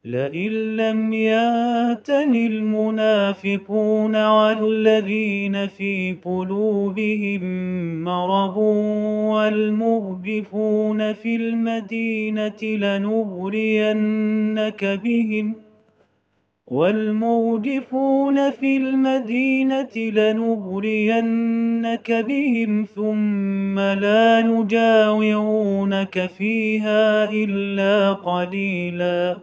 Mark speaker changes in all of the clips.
Speaker 1: لئن لم يأتني المنافقون والذين في قلوبهم مرض والمرجفون في المدينة لنغرينك بهم ثم لا نجاورونك فيها إلا قليلا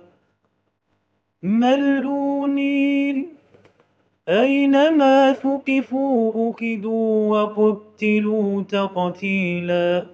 Speaker 1: ملعونين أينما ثقفوا أخذوا وقتلوا تقتيلا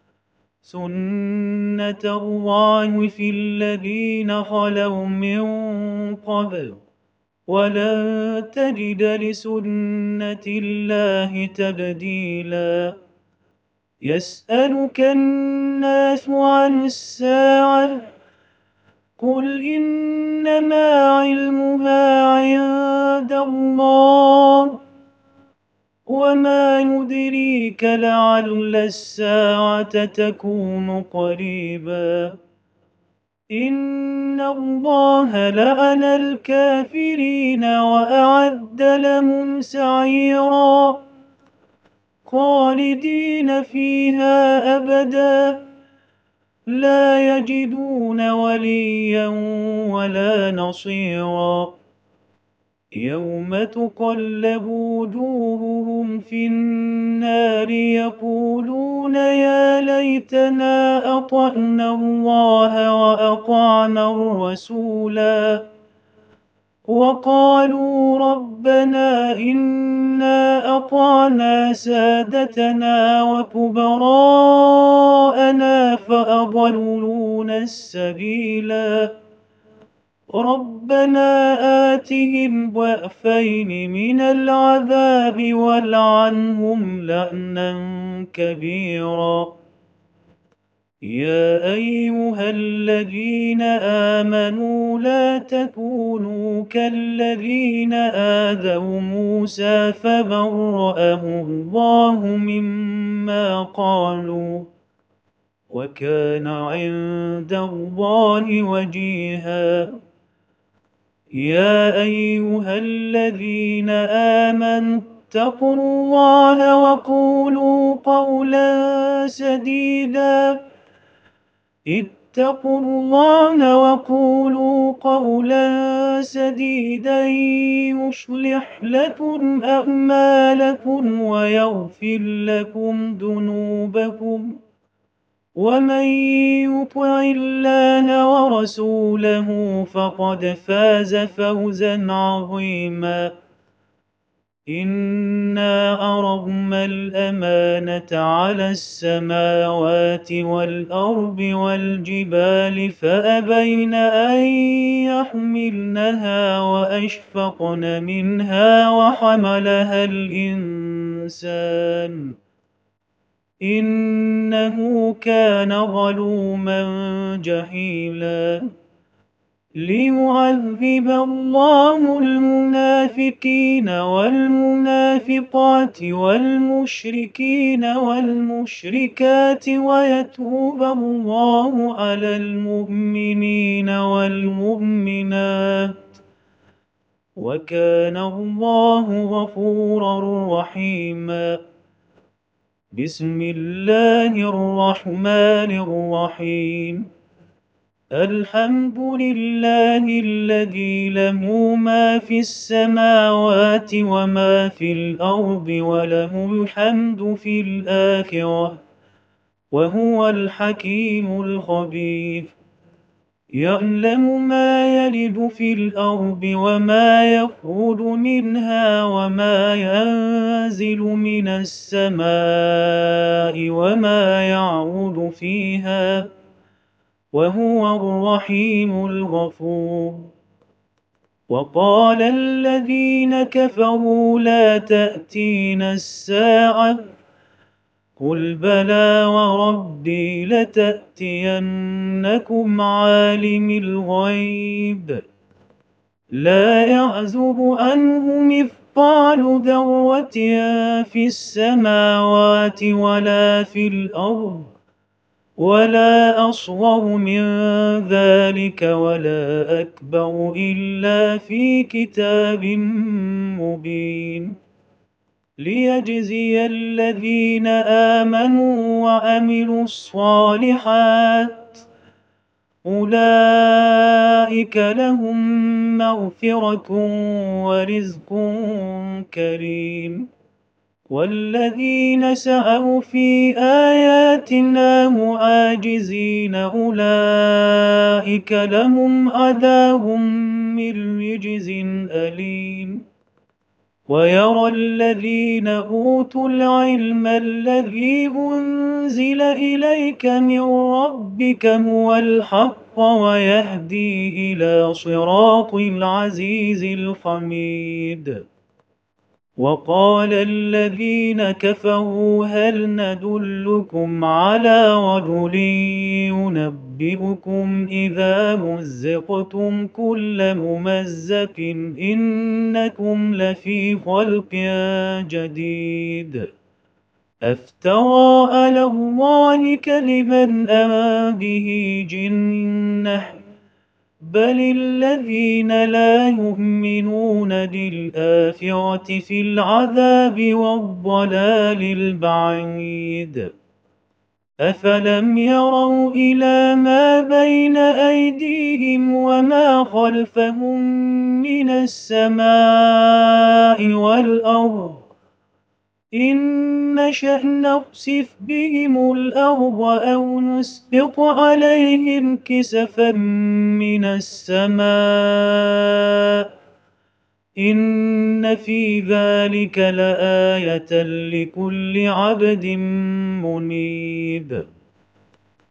Speaker 1: سنة الله في الذين خلوا من قبل ولن تجد لسنة الله تبديلا يسألك الناس عن الساعة قل إنما علمها عند الله وما يدريك لعل الساعة تكون قريبا إن الله لعن الكافرين وأعد لهم سعيرا خالدين فيها أبدا لا يجدون وليا ولا نصيرا يوم تقلب وجوههم في النار يقولون يا ليتنا أطعنا الله وأطعنا الرسولا وقالوا ربنا إنا أطعنا سادتنا وكبراءنا فأضلونا السبيلا ربنا آتهم ضعفين من العذاب والعنهم لعنا كبيرا يا أيها الذين آمنوا لا تكونوا كالذين آذوا موسى فبرأه الله مما قالوا وكان عند الله وجيها يا أيها الذين آمنوا اتقوا الله وقولوا قولا سديدا يصلح لكم أعمالكم ويغفر لكم ذنوبكم ومن يطع الله ورسوله فقد فاز فوزا عظيما إنا عرضنا الأمانة على السماوات والأرض والجبال فأبين أن يحملنها وأشفقن منها وحملها الإنسان إنه كان ظلوما جهولا ليعذب الله المنافقين والمنافقات والمشركين والمشركات ويتوب الله على المؤمنين والمؤمنات وكان الله غفورا رحيما بسم الله الرحمن الرحيم الحمد لله الذي له ما في السماوات وما في الأرض وله الحمد في الآخرة وهو الحكيم الخبير يعلم ما يلج في الأرض وما يخرج منها وما ينزل من السماء وما يعرج فيها وهو الرحيم الغفور وقال الذين كفروا لا تأتينا الساعة قل بلى وربي لتأتينكم عالم الغيب لا يعزب عنه مثقال ذرة في السماوات ولا في الأرض ولا أصغر من ذلك ولا أكبر إلا في كتاب مبين ليجزي الذين آمنوا وعملوا الصالحات أولئك لهم مغفرة ورزق كريم والذين سعوا في آياتنا معاجزين أولئك لهم عذاب من رجز أليم ويرى الذين أوتوا العلم الذي أنزل إليك من ربك هو الحق ويهدي إلى صراط العزيز الحميد وقال الذين كفروا هل ندلكم على رجل ينبئكم إذا مزقتم كل ممزق إنكم لفي خلق جديد أفترى على الله كذبا أم به جنة بل الذين لا يؤمنون بالآخرة في العذاب والضلال البعيد أفلم يروا إلى ما بين أيديهم وما خلفهم من السماء والأرض إن نشأ نخسف بهم الأرض أو نسقط عليهم كسفا من السماء إن في ذلك لآية لكل عبد منيب